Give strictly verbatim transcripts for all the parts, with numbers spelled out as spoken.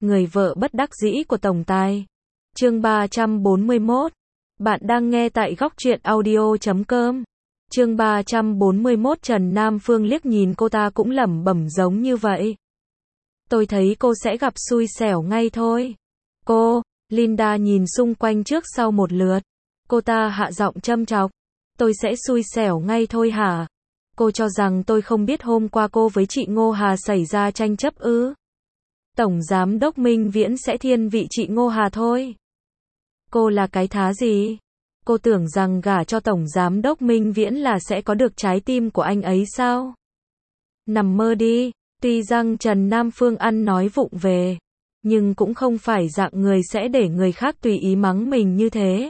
Người vợ bất đắc dĩ của tổng tài. Chương ba trăm bốn mươi mốt. Bạn đang nghe tại góc truyện audio chấm com. Chương ba trăm bốn mươi mốt. Trần Nam Phương liếc nhìn cô ta cũng lẩm bẩm giống như vậy. Tôi thấy cô sẽ gặp xui xẻo ngay thôi. Cô, Linda nhìn xung quanh trước sau một lượt. Cô ta hạ giọng châm chọc. Tôi sẽ xui xẻo ngay thôi hả? Cô cho rằng tôi không biết hôm qua cô với chị Ngô Hà xảy ra tranh chấp ư? Tổng giám đốc Minh Viễn sẽ thiên vị chị Ngô Hà thôi. Cô là cái thá gì? Cô tưởng rằng gả cho tổng giám đốc Minh Viễn là sẽ có được trái tim của anh ấy sao? Nằm mơ đi. Tuy rằng Trần Nam Phương ăn nói vụng về, nhưng cũng không phải dạng người sẽ để người khác tùy ý mắng mình như thế.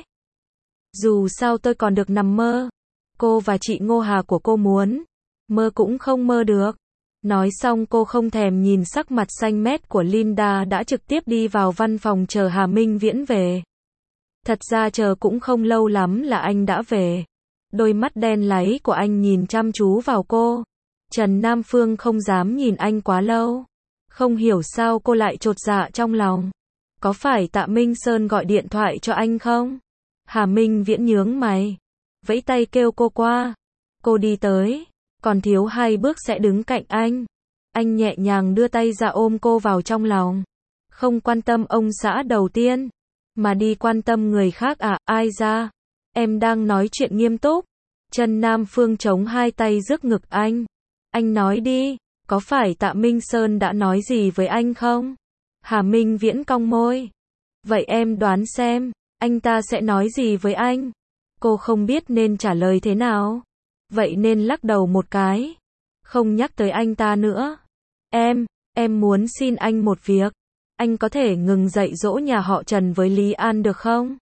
Dù sao tôi còn được nằm mơ. Cô và chị Ngô Hà của cô muốn mơ cũng không mơ được. Nói xong cô không thèm nhìn sắc mặt xanh mét của Linda đã trực tiếp đi vào văn phòng chờ Hà Minh Viễn về. Thật ra chờ cũng không lâu lắm là anh đã về. Đôi mắt đen láy của anh nhìn chăm chú vào cô. Trần Nam Phương không dám nhìn anh quá lâu. Không hiểu sao cô lại chột dạ trong lòng. Có phải Tạ Minh Sơn gọi điện thoại cho anh không? Hà Minh Viễn nhướng mày, vẫy tay kêu cô qua. Cô đi tới, còn thiếu hai bước sẽ đứng cạnh anh. Anh nhẹ nhàng đưa tay ra ôm cô vào trong lòng. Không quan tâm ông xã đầu tiên, mà đi quan tâm người khác à? Ai ra? Em đang nói chuyện nghiêm túc. Trần Nam Phương chống hai tay trước ngực anh. Anh nói đi, có phải Tạ Minh Sơn đã nói gì với anh không? Hà Minh Viễn cong môi. Vậy em đoán xem, anh ta sẽ nói gì với anh? Cô không biết nên trả lời thế nào. Vậy nên lắc đầu một cái. Không nhắc tới anh ta nữa. Em, em muốn xin anh một việc. Anh có thể ngừng dạy dỗ nhà họ Trần với Lý An được không?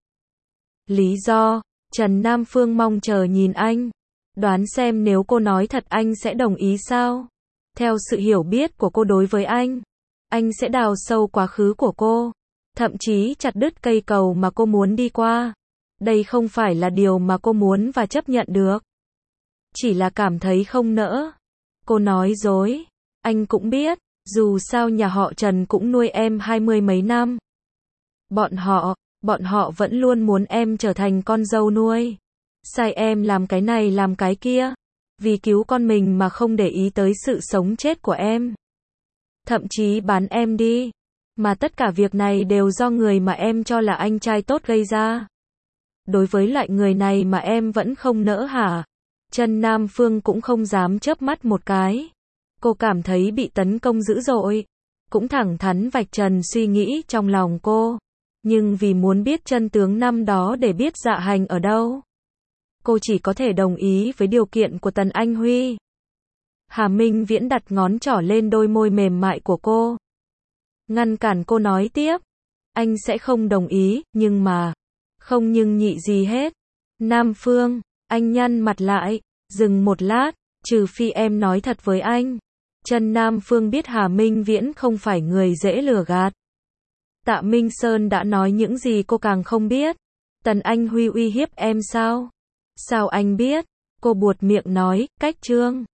Lý do? Trần Nam Phương mong chờ nhìn anh. Đoán xem nếu cô nói thật anh sẽ đồng ý sao? Theo sự hiểu biết của cô đối với anh, anh sẽ đào sâu quá khứ của cô. Thậm chí chặt đứt cây cầu mà cô muốn đi qua. Đây không phải là điều mà cô muốn và chấp nhận được. Chỉ là cảm thấy không nỡ. Cô nói dối. Anh cũng biết, dù sao nhà họ Trần cũng nuôi em hai mươi mấy năm. Bọn họ, bọn họ vẫn luôn muốn em trở thành con dâu nuôi. Sai em làm cái này làm cái kia. Vì cứu con mình mà không để ý tới sự sống chết của em. Thậm chí bán em đi. Mà tất cả việc này đều do người mà em cho là anh trai tốt gây ra. Đối với loại người này mà em vẫn không nỡ hả? Trần Nam Phương cũng không dám chớp mắt một cái. Cô cảm thấy bị tấn công dữ dội. Cũng thẳng thắn vạch trần suy nghĩ trong lòng cô. Nhưng vì muốn biết chân tướng năm đó để biết Dạ Hành ở đâu, cô chỉ có thể đồng ý với điều kiện của Tần Anh Huy. Hà Minh Viễn đặt ngón trỏ lên đôi môi mềm mại của cô. Ngăn cản cô nói tiếp. Anh sẽ không đồng ý, nhưng mà... Không nhưng nhị gì hết. Nam Phương, anh nhăn mặt lại, dừng một lát, trừ phi em nói thật với anh. Trần Nam Phương biết Hà Minh Viễn không phải người dễ lừa gạt. Tạ Minh Sơn đã nói những gì cô càng không biết. Tần Anh Huy uy hiếp em sao? Sao anh biết? Cô buột miệng nói, cách trương.